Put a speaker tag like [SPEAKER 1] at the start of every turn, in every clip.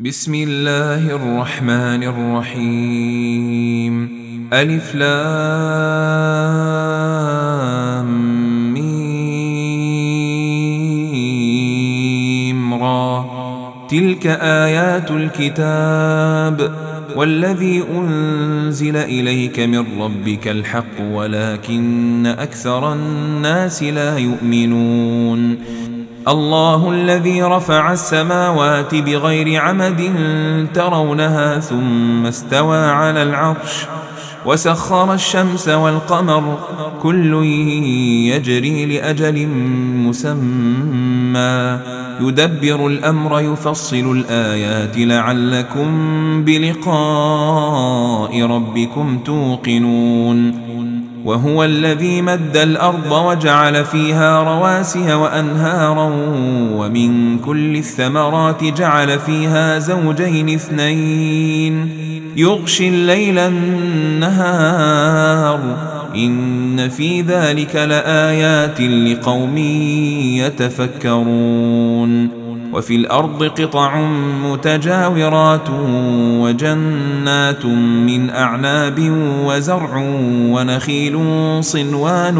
[SPEAKER 1] بسم الله الرحمن الرحيم. ألف لام ميم را. تلك آيات الكتاب والذي أنزل إليك من ربك الحق ولكن أكثر الناس لا يؤمنون. الله الذي رفع السماوات بغير عمد ترونها ثم استوى على العرش وسخر الشمس والقمر كل يجري لأجل مسمى يدبر الأمر يفصل الآيات لعلكم بلقاء ربكم توقنون. وهو الذي مد الأرض وجعل فيها رواسي وأنهارا ومن كل الثمرات جعل فيها زوجين اثنين يغشي الليل النهار إن في ذلك لآيات لقوم يتفكرون. وفي الأرض قطع متجاورات وجنات من أعناب وزرع ونخيل صنوان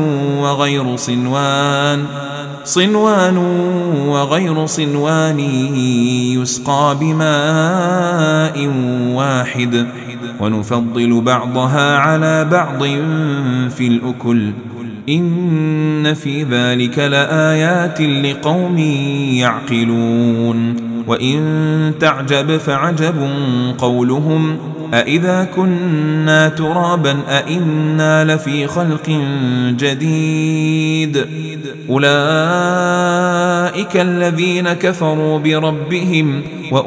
[SPEAKER 1] وغير صنوان يسقى بماء واحد ونفضل بعضها على بعض في الأكل إن في ذلك لآيات لقوم يعقلون. وإن تعجب فعجب قولهم أإذا كنا ترابا أإنا لفي خلق جديد أولئك الذين كفروا بربهم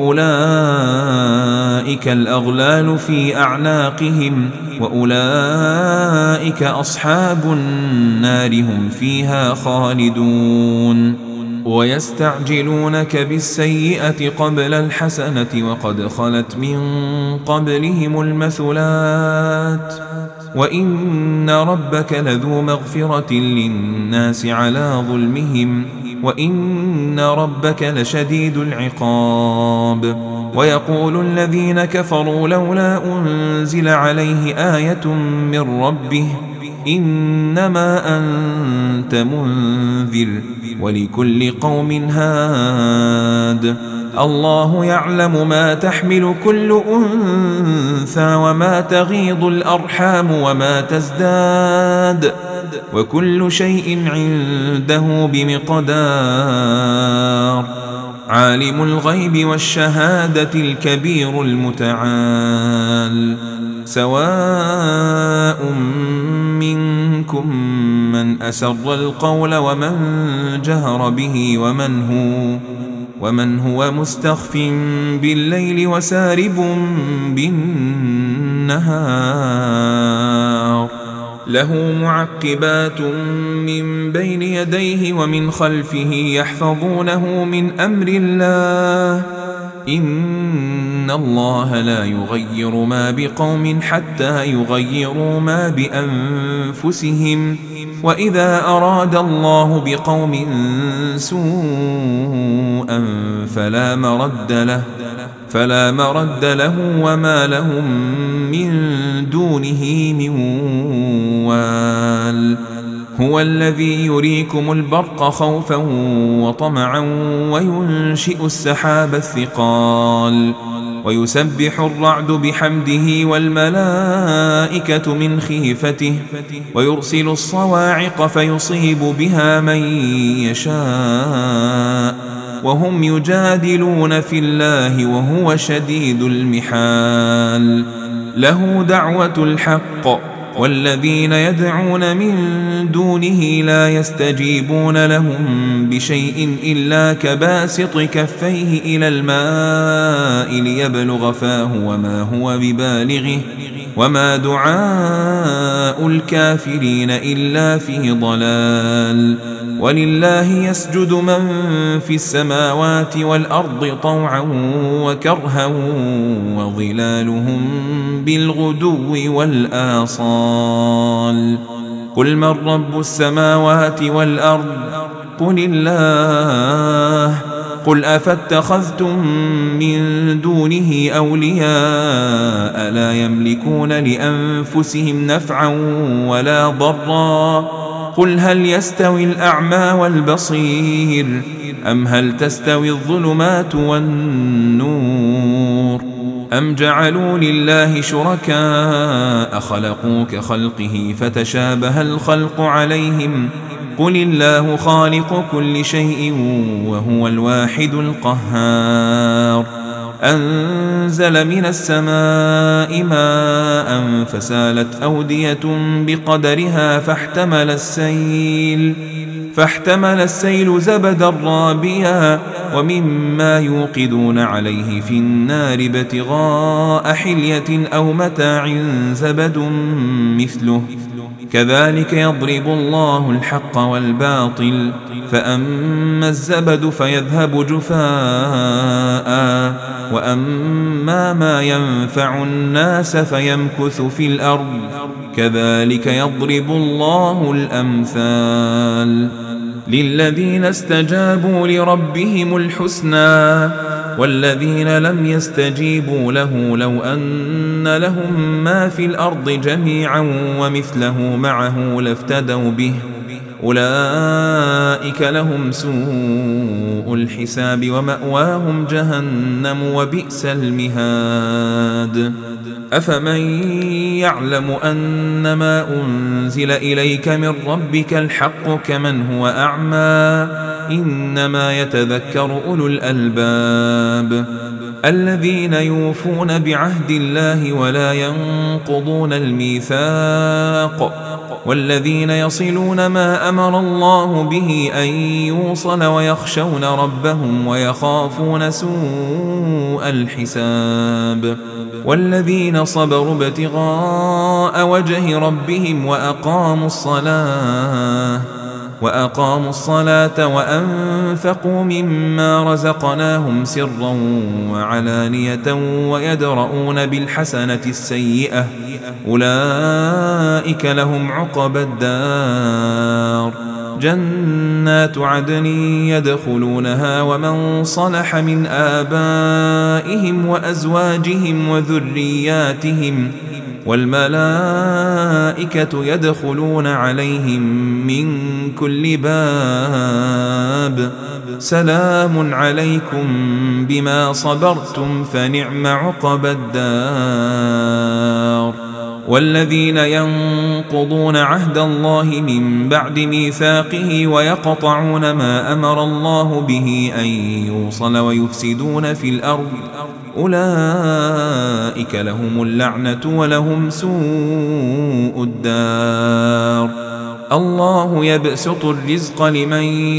[SPEAKER 1] وأولئك الأغلال في أعناقهم وأولئك أصحاب النار هم فيها خالدون. ويستعجلونك بالسيئة قبل الحسنة وقد خلت من قبلهم المثلات وإن ربك لذو مغفرة للناس على ظلمهم وإن ربك لشديد العقاب. ويقول الذين كفروا لولا أنزل عليه آية من ربه إنما أنت منذر ولكل قوم هاد الله يعلم ما تحمل كل أنثى وما تغيض الأرحام وما تزداد وكل شيء عنده بمقدار. عالم الغيب والشهادة الكبير المتعال. سواء منكم من أسر القول ومن جهر به ومن هو مستخف بالليل وسارب بالنهار له معقبات من بين يديه ومن خلفه يحفظونه من أمر الله إن الله لا يغير ما بقوم حتى يغيروا ما بأنفسهم وإذا أراد الله بقوم سوءا فلا مرد له وما لهم من دونه من وال. هو الذي يريكم البرق خوفا وطمعا وينشئ السحاب الثقال ويسبح الرعد بحمده والملائكة من خيفته ويرسل الصواعق فيصيب بها من يشاء وهم يجادلون في الله وهو شديد المحال. له دعوة الحق والذين يدعون من دونه لا يستجيبون لهم بشيء إلا كباسط كفيه إلى الماء ليبلغ فاه وما هو ببالغه وما دعاء الكافرين إلا في ضلال. ولله يسجد من في السماوات والأرض طوعا وكرها وظلالهم بالغدو والآصال. قل من رب السماوات والأرض قل الله قل أفاتخذتم من دونه أولياء لا يملكون لأنفسهم نفعا ولا ضرا قل هل يستوي الأعمى والبصير أم هل تستوي الظلمات والنور أم جعلوا لله شركاء خلقوا كخلقه فتشابه الخلق عليهم قل الله خالق كل شيء وهو الواحد القهار أنزل من السماء ماء فسالت أودية بقدرها فاحتمل السيل زبدا رابيا ومما يوقدون عليه في النار ابتغاء حلية أو متاع زبد مثله كذلك يضرب الله الحق والباطل فأما الزبد فيذهب جفاء وأما ما ينفع الناس فيمكث في الأرض كذلك يضرب الله الأمثال للذين استجابوا لربهم الحسنى والذين لم يستجيبوا له لو أن لهم ما في الأرض جميعا ومثله معه لافتدوا به أولئك لهم سوء الحساب ومأواهم جهنم وبئس المهاد أفمن يعلم أنما أنزل إليك من ربك الحق كمن هو أعمى إنما يتذكر أولو الألباب الذين يوفون بعهد الله ولا ينقضون الميثاق والذين يصلون ما أمر الله به أن يوصل ويخشون ربهم ويخافون سوء الحساب والذين صبروا ابتغاء وجه ربهم وأقاموا الصلاة وأنفقوا مما رزقناهم سرا وعلانية ويدرؤون بالحسنة السيئة أولئك لهم عقبى الدار جنات عدن يدخلونها ومن صلح من آبائهم وأزواجهم وذرياتهم والملائكة يدخلون عليهم من كل باب سلام عليكم بما صبرتم فنعم عقبى الدار والذين ينقضون عهد الله من بعد ميثاقه ويقطعون ما أمر الله به أن يوصل ويفسدون في الأرض أولئك لهم اللعنة ولهم سوء الدار الله يبسط الرزق لمن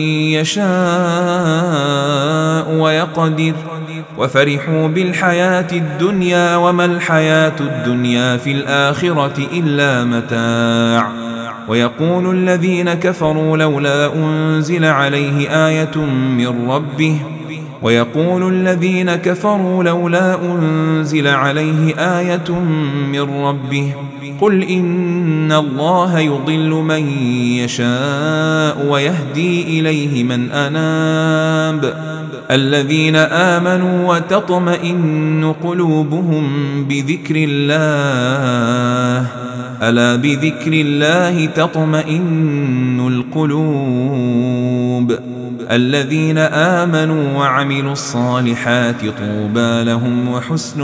[SPEAKER 1] يشاء ويقدر وفرحوا بالحياة الدنيا وما الحياة الدنيا في الآخرة إلا متاع ويقول الذين كفروا لولا أنزل عليه آية من ربه قل إن الله يضل من يشاء ويهدي إليه من أناب الذين آمنوا وتطمئن قلوبهم بذكر الله ألا بذكر الله تطمئن القلوب الذين آمنوا وعملوا الصالحات طوبى لهم وحسن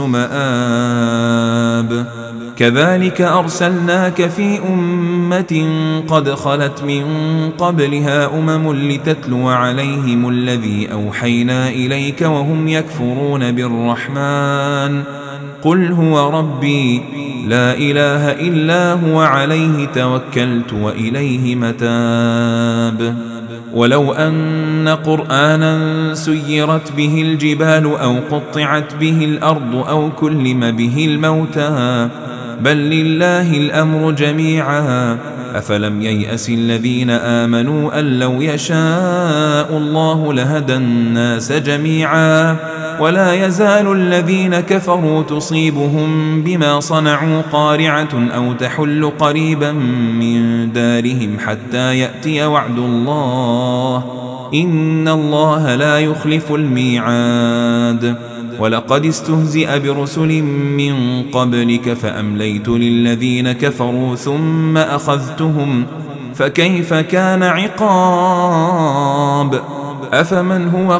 [SPEAKER 1] مآب كذلك أرسلناك في أمة قد خلت من قبلها لتتلو عليهم الذي أوحينا إليك وهم يكفرون بالرحمن قل هو ربي لا إله إلا هو عليه توكلت وإليه متاب ولو أن قرآنا سيرت به الجبال أو قطعت به الأرض أو كلم به الموتى بل لله الأمر جميعا أفلم ييأس الذين آمنوا أن لو يشاء الله لهدى الناس جميعا ولا يزال الذين كفروا تصيبهم بما صنعوا قارعة أو تحل قريبا من دارهم حتى يأتي وعد الله إن الله لا يخلف الميعاد. ولقد استهزئ برسل من قبلك فأمليت للذين كفروا ثم أخذتهم فكيف كان عقاب. أفمن هو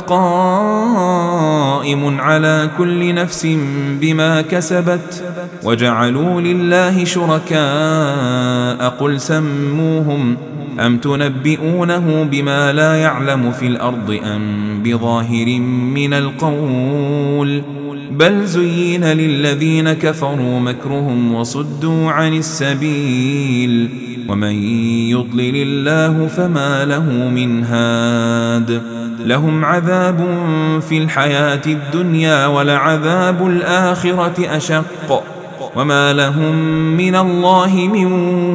[SPEAKER 1] قائم على كل نفس بما كسبت وجعلوا لله شركاء قل سموهم أم تنبئونه بما لا يعلم في الأرض أم بظاهر من القول بل زين للذين كفروا مكرهم وصدوا عن السبيل ومن يضلل الله فما له من هاد. لهم عذاب في الحياة الدنيا ولعذاب الآخرة أشق وما لهم من الله من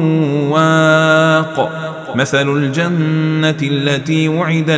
[SPEAKER 1] واق. مثل الجنة التي وعد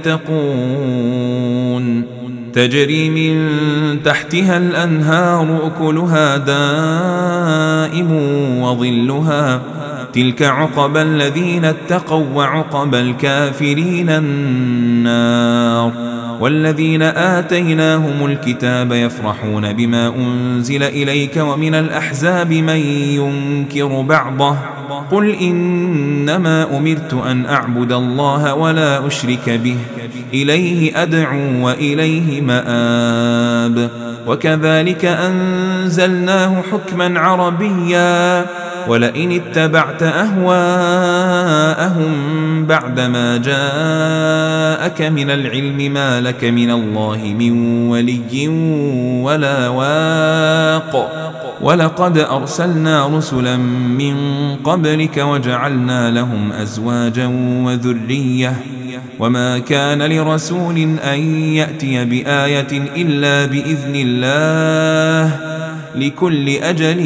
[SPEAKER 1] المتقون تجري من تحتها الأنهار أكلها دائم وظلها تلك عقبى الذين اتقوا وعقبى الكافرين النار. والذين آتيناهم الكتاب يفرحون بما أنزل إليك ومن الأحزاب من ينكر بعضه قل إنما أمرت أن أعبد الله ولا أشرك به إليه أدعو وإليه مآب. وكذلك أنزلناه حكما عربيا ولئن اتبعت أهواءهم بعدما جاءك من العلم ما لك من الله من ولي ولا واق. ولقد أرسلنا رسلا من قبلك وجعلنا لهم أزواجا وذرية وما كان لرسول أن يأتي بآية إلا بإذن الله لكل أجل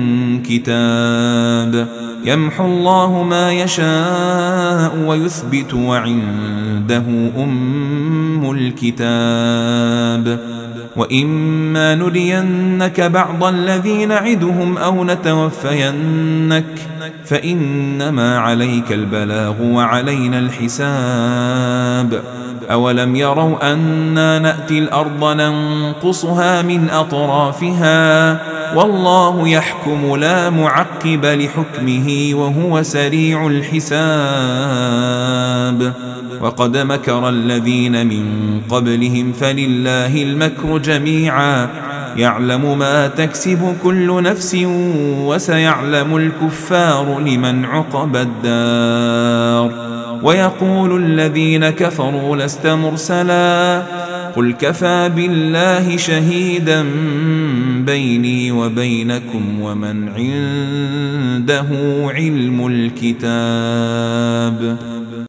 [SPEAKER 1] كتاب. يمحو الله ما يشاء ويثبت وعنده أم الكتاب. وإما نرينك بعض الذي نعدهم أو نتوفينك فإنما عليك البلاغ وعلينا الحساب. أولم يروا أنا نأتي الأرض ننقصها من أطرافها والله يحكم لا معقب لحكمه وهو سريع الحساب. وقد مكر الذين من قبلهم فلله المكر جميعا يعلم ما تكسب كل نفس وسيعلم الكفار لمن عقبى الدار. ويقول الذين كفروا لست مرسلا قل كفى بالله شهيدا بيني وبينكم ومن عنده علم الكتاب.